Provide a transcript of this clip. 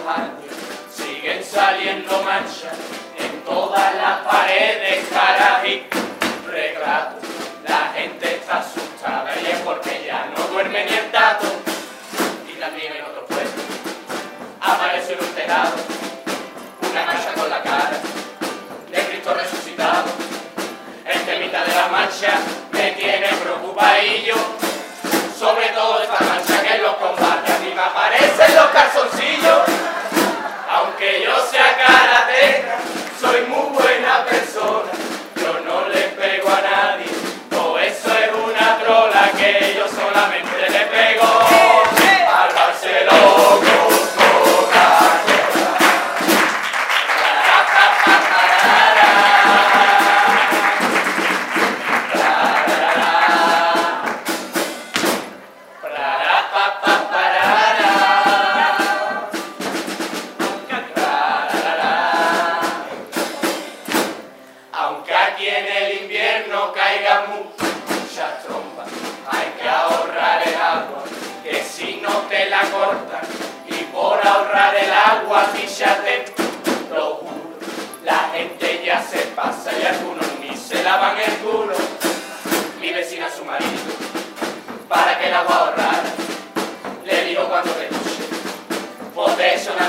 años siguen saliendo manchas en todas las paredes, caras y retratos. La gente está asustada y es porque ya no duerme ni el tato. Y también en otros puestos apareció en un tejado una mancha con la cara de Cristo resucitado. El temita de la mancha me tiene preocupadillo, sobre todo esta mancha que en los combates a mí me aparecen los calzoncillos. Aunque yo sea karateca, soy muy buena persona, yo no le pego a nadie, todo eso es una trola que yo solamente le pego al Barcelona. Aunque aquí en el invierno caiga mucha tromba, hay que ahorrar el agua, que si no te la cortan. Y por ahorrar el agua, fíjate, lo juro, la gente ya se pasa y algunos ni se lavan el culo. Mi vecina su marido, para que el agua ahorrara, le digo cuando te duche, pues de eso